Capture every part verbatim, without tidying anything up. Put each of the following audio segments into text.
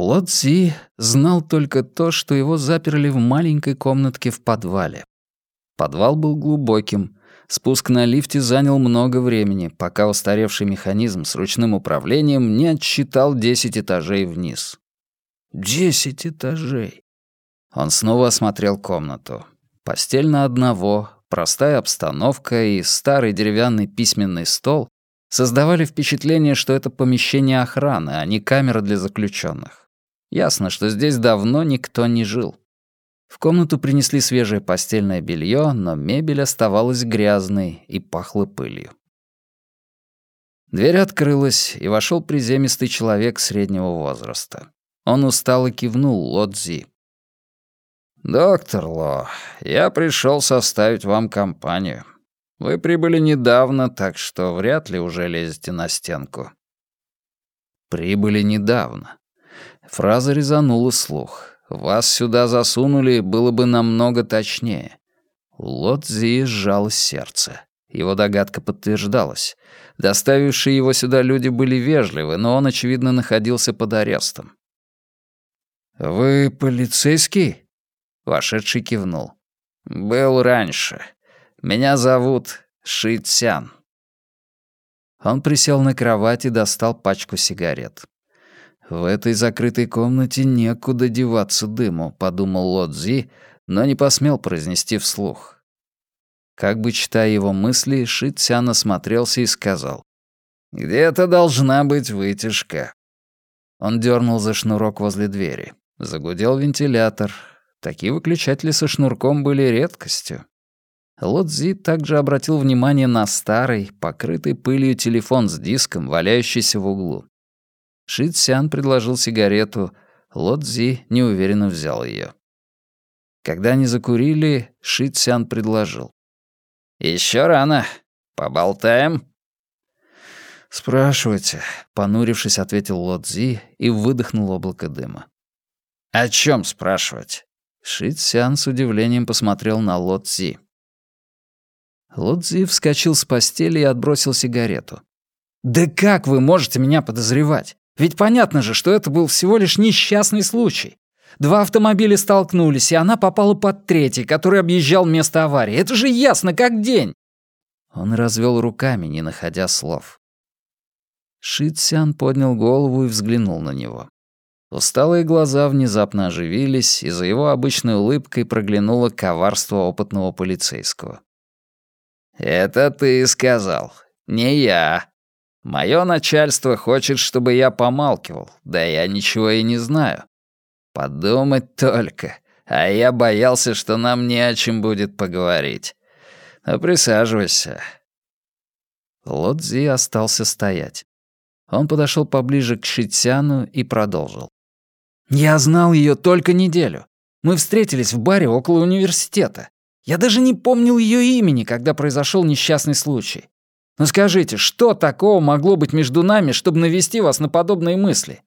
Ло Цзи знал только то, что его заперли в маленькой комнатке в подвале. Подвал был глубоким. Спуск на лифте занял много времени, пока устаревший механизм с ручным управлением не отсчитал десять этажей вниз. Десять этажей! Он снова осмотрел комнату. Постель на одного, простая обстановка и старый деревянный письменный стол создавали впечатление, что это помещение охраны, а не камера для заключенных. Ясно, что здесь давно никто не жил. В комнату принесли свежее постельное белье, но мебель оставалась грязной и пахла пылью. Дверь открылась, и вошел приземистый человек среднего возраста. Он устало кивнул Ло Цзи. «Доктор Ло, я пришел составить вам компанию. Вы прибыли недавно, так что вряд ли уже лезете на стенку». «Прибыли недавно». Фраза резанула слух. «Вас сюда засунули» было бы намного точнее. У Ло Цзи сжалось сердце. Его догадка подтверждалась. Доставившие его сюда люди были вежливы, но он, очевидно, находился под арестом. «Вы полицейский?» Вошедший кивнул. «Был раньше. Меня зовут Ши Цян». Он присел на кровать и достал пачку сигарет. «В этой закрытой комнате некуда деваться дыму», — подумал Ло Цзи, но не посмел произнести вслух. Как бы читая его мысли, Ши Цян осмотрелся и сказал: «Где-то должна быть вытяжка». Он дернул за шнурок возле двери. Загудел вентилятор. Такие выключатели со шнурком были редкостью. Ло Цзи также обратил внимание на старый, покрытый пылью телефон с диском, валяющийся в углу. Ши Цян предложил сигарету, Ло Цзи неуверенно взял ее. Когда они закурили, Ши Цян предложил: «Еще рано. Поболтаем?» «Спрашивайте», — понурившись, ответил Ло Цзи и выдохнул облако дыма. «О чем спрашивать?» Ши Цян с удивлением посмотрел на Ло Цзи. Ло Цзи вскочил с постели и отбросил сигарету. «Да как вы можете меня подозревать? Ведь понятно же, что это был всего лишь несчастный случай. Два автомобиля столкнулись, и она попала под третий, который объезжал место аварии. Это же ясно как день!» Он развел руками, не находя слов. Ши Цян поднял голову и взглянул на него. Усталые глаза внезапно оживились, и за его обычной улыбкой проглянуло коварство опытного полицейского. «Это ты сказал, не я. Моё начальство хочет, чтобы я помалкивал, да я ничего и не знаю. Подумать только, а я боялся, что нам не о чем будет поговорить. Ну, присаживайся». Ло Цзи остался стоять. Он подошел поближе к Ши Цяну и продолжил. «Я знал ее только неделю. Мы встретились в баре около университета. Я даже не помнил ее имени, когда произошел несчастный случай. Но скажите, что такого могло быть между нами, чтобы навести вас на подобные мысли?»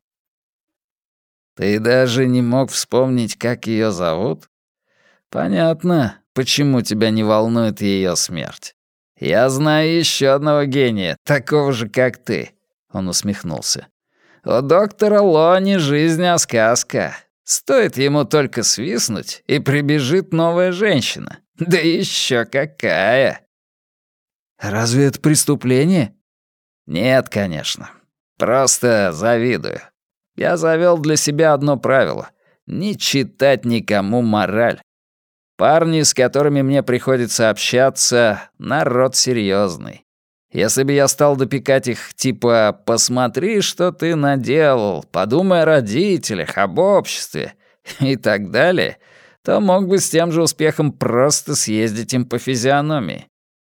«Ты даже не мог вспомнить, как ее зовут? Понятно, почему тебя не волнует ее смерть. Я знаю еще одного гения, такого же, как ты». Он усмехнулся. «У доктора Ло не жизнь, а сказка. Стоит ему только свистнуть, и прибежит новая женщина. Да еще какая!» «Разве это преступление?» «Нет, конечно. Просто завидую. Я завел для себя одно правило — не читать никому мораль. Парни, с которыми мне приходится общаться, народ серьезный. Если бы я стал допекать их типа «посмотри, что ты наделал», «подумай о родителях», «об обществе» и так далее, то мог бы с тем же успехом просто съездить им по физиономии.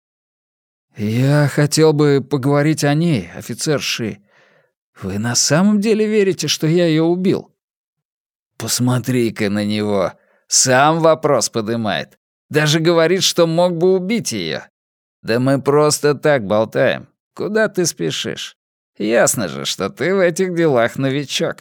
«Я хотел бы поговорить о ней, офицер Ши. Вы на самом деле верите, что я ее убил?» «Посмотри-ка на него. Сам вопрос подымает. Даже говорит, что мог бы убить ее. Да мы просто так болтаем. Куда ты спешишь? Ясно же, что ты в этих делах новичок».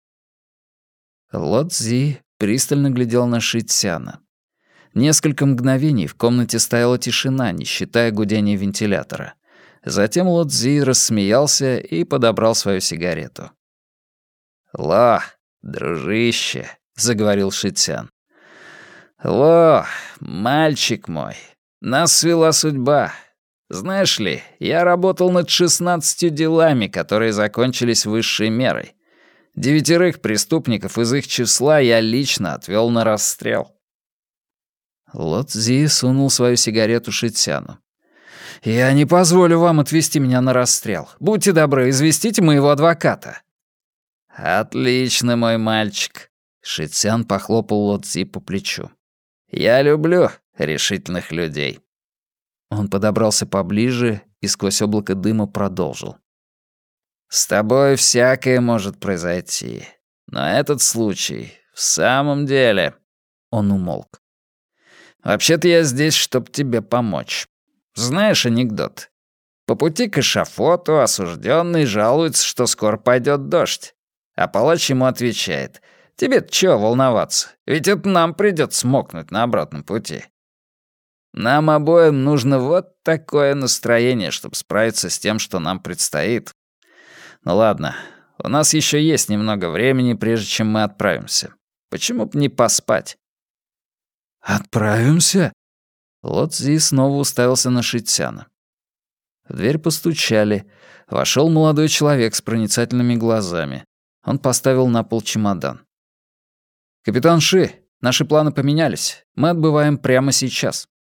Ло Цзи пристально глядел на Ши Цяна. Несколько мгновений в комнате стояла тишина, не считая гудения вентилятора. Затем Ло Цзи рассмеялся и подобрал свою сигарету. «Ло, «Дружище», — заговорил Шитсян. «Ло, мальчик мой, нас свела судьба. Знаешь ли, я работал над шестнадцатью делами, которые закончились высшей мерой. Девятерых преступников из их числа я лично отвел на расстрел». Ло Цзи сунул свою сигарету Шитсяну. «Я не позволю вам отвезти меня на расстрел. Будьте добры, известите моего адвоката». «Отлично, мой мальчик», — Шитсян похлопал Ло Цзи по плечу. «Я люблю решительных людей». Он подобрался поближе и сквозь облако дыма продолжил. «С тобой всякое может произойти, но этот случай в самом деле...» Он умолк. «Вообще-то я здесь, чтобы тебе помочь. Знаешь анекдот? По пути к эшафоту осужденный жалуется, что скоро пойдет дождь. А палач ему отвечает: «Тебе-то чего волноваться? Ведь это нам придется мокнуть на обратном пути». Нам обоим нужно вот такое настроение, чтобы справиться с тем, что нам предстоит. Ну ладно, у нас еще есть немного времени, прежде чем мы отправимся. Почему бы не поспать? «Отправимся?» Ло Цзи снова уставился на Шитсяна. В дверь постучали. Вошел молодой человек с проницательными глазами. Он поставил на пол чемодан. «Капитан Ши, наши планы поменялись. Мы отбываем прямо сейчас».